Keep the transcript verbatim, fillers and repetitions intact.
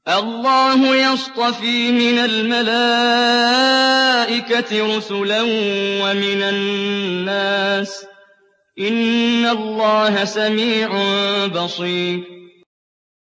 اللَّهُ يَصْطَفِي مِنَ الْمَلَائِكَةِ رُسُلًا وَمِنَ النَّاسِ ۚ إِنَّ اللَّهَ سَمِيعٌ بَصِيرٌ